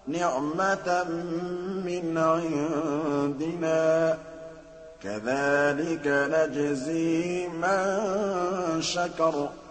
نِعْمَةً مِّنْ عِندِنَا ۚ كَذَٰلِكَ نَجْزِي مَن شَكَرَ